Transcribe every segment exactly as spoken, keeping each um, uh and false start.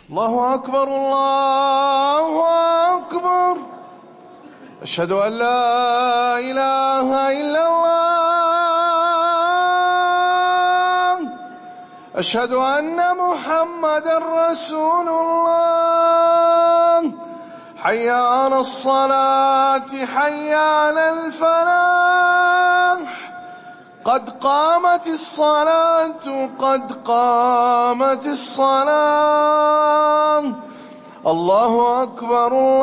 الله أكبر الله أكبر. أشهد أن لا إله إلا الله. أشهد أن محمدا رسول الله. حي على الصلاة حي على الفلاح. قد قامت الصلاة قد قامت الصلاة. الله أكبر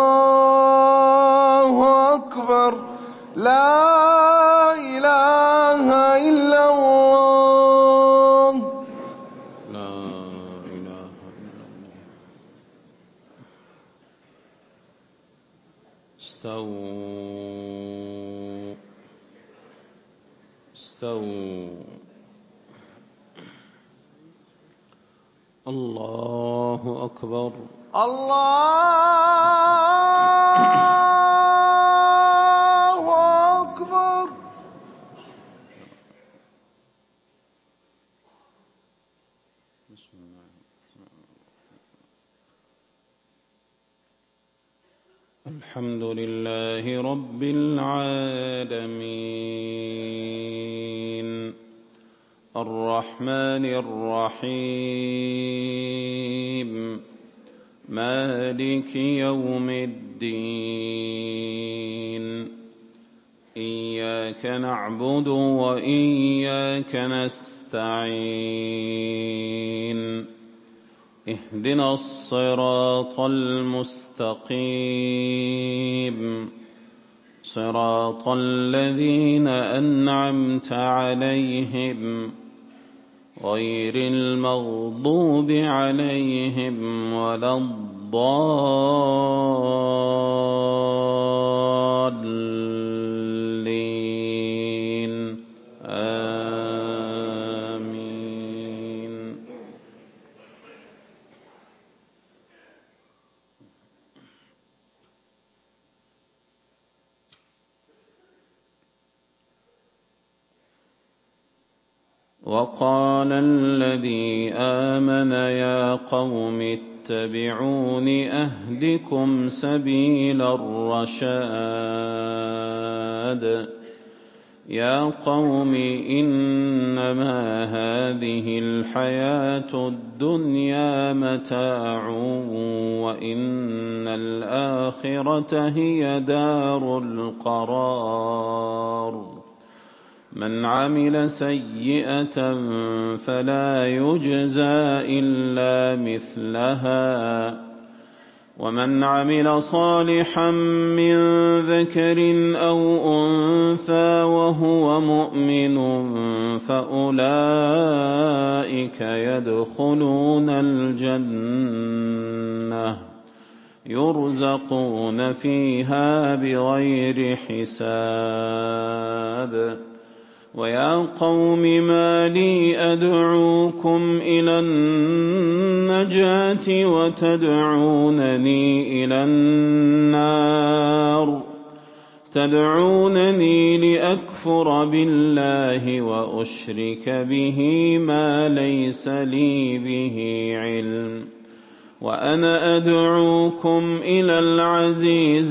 الله أكبر. لا إله إلا الله. لا إله إلا الله. استووا استووا. الله أكبر الله أكبر. الحمد لله رب العالمين الرحمن الرحيم مالك يوم الدين. إياك نعبد وإياك نستعين. اهدنا الصراط المستقيم صراط الذين أنعمت عليهم غير المغضوب عليهم ولا الضالين. آمين. وقال الذي آمن يا قوم اتبعون أهدكم سبيل الرشاد. يا قوم إنما هذه الحياة الدنيا متاع وإن الآخرة هي دار القرار. من عمل سيئة فلا يجزى إلا مثلها ومن عمل صالحا من ذكر أو أنثى وهو مؤمن فأولئك يدخلون الجنة يرزقون فيها بغير حساب. ويا قوم ما لي أدعوكم إلى النجاة وتدعونني إلى النار تدعونني لأكفر بالله وأشرك به ما ليس لي به علم وأنا أدعوكم إلى العزيز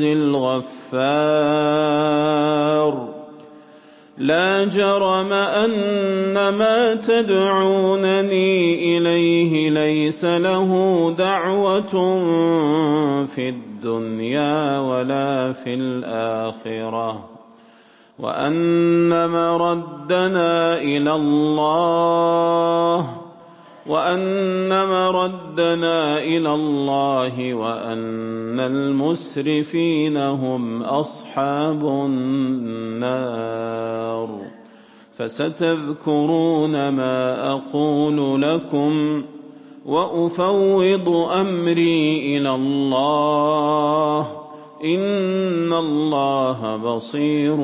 الغفار. لا جرم أن ما تدعونني إليه ليس له دعوة في الدنيا ولا في الآخرة وأن مردنا إلى الله وأن مردنا إلى الله وأن المسرفين هم أصحاب النار. فستذكرون ما أقول لكم وأفوض أمري إلى الله إن الله بصير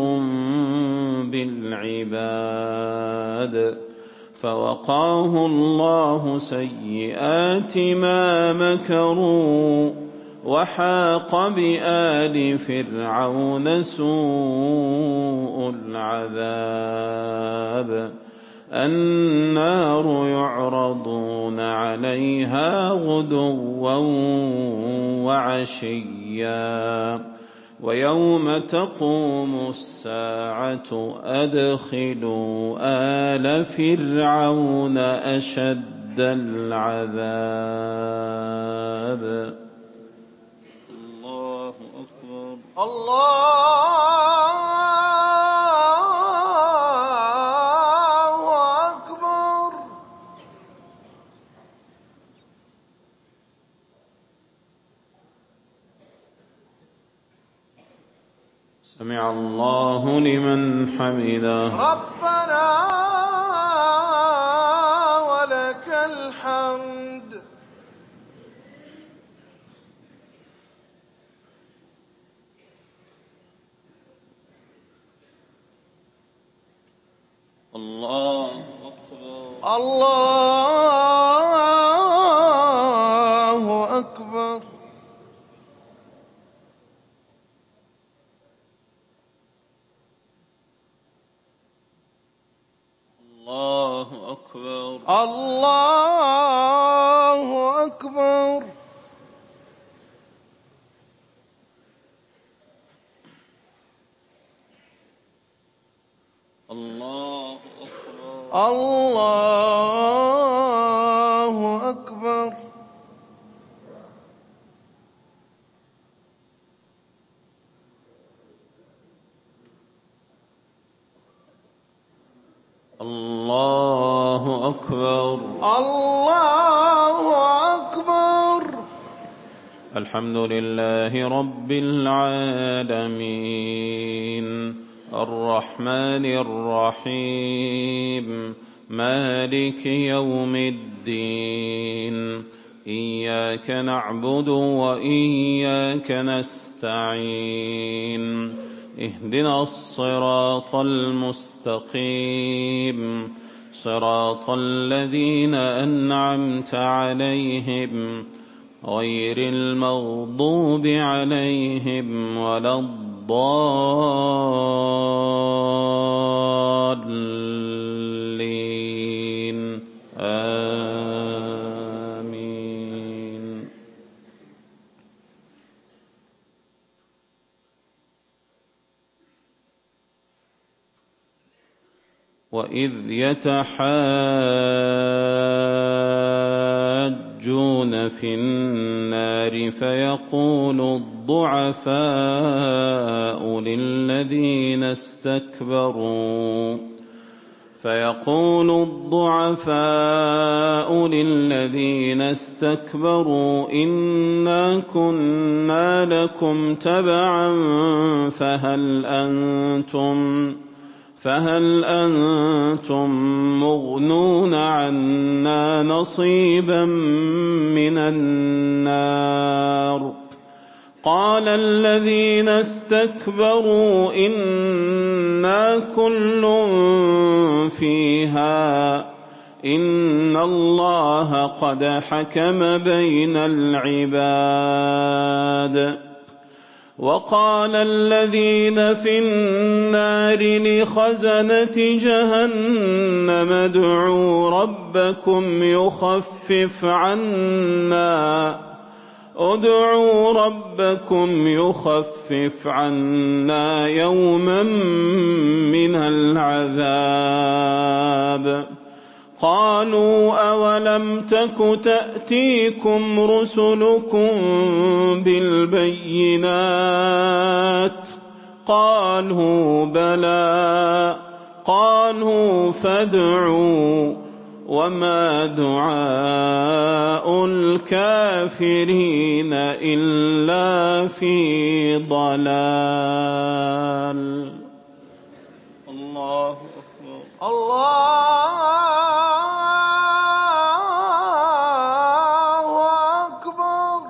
بالعباد. فوقاه الله سيئات ما مكروا وحاق بآل فرعون سوء العذاب. النار يعرضون عليها غدوا وعشيا ويوم تقوم الساعة أدخلوا آل فرعون أشد العذاب. الله أكبر. الله أكبر. سمع الله لمن حمده. ربنا ولك الحمد. الله أكبر. الله أكبر. الله أكبر. الله أكبر. الله أكبر. الله أكبر. الله أكبر. الله أكبر. الحمد لله رب العالمين الرحمن الرحيم مالك يوم الدين إياك نعبد وإياك نستعين اهدنا الصراط المستقيم صراط الذين أنعمت عليهم غير المغضوب عليهم ولا الضالين آمين. وإذ يتحاجون في النار فيقول الضعفاء للذين استكبروا فيقول الضعفاء للذين استكبروا إنا كنا لكم تبعا فهل أنتم فهل أنتم مغنون عنا نصيبا من النار قال الذين استكبروا إنا كل فيها إن الله قد حكم بين العباد. وقال الذين في النار لخزنة جهنم ادعوا ربكم يخفف عنا ادعوا ربكم يخفف عنا يوما من العذاب قالوا أولم تك تأتيكم رسلكم بالبينات قالوا بلى قالوا فادعوا وما دعاء الكافرين إلا في ضلال. الله أكبر. الله أكبر.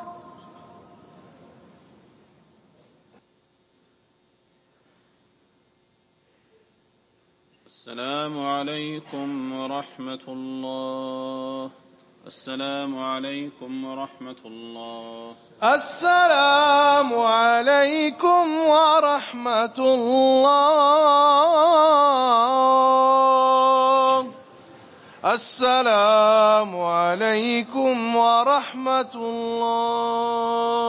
السلام عليكم ورحمة الله. السلام عليكم ورحمة الله. السلام عليكم ورحمة الله. السلام عليكم ورحمة الله.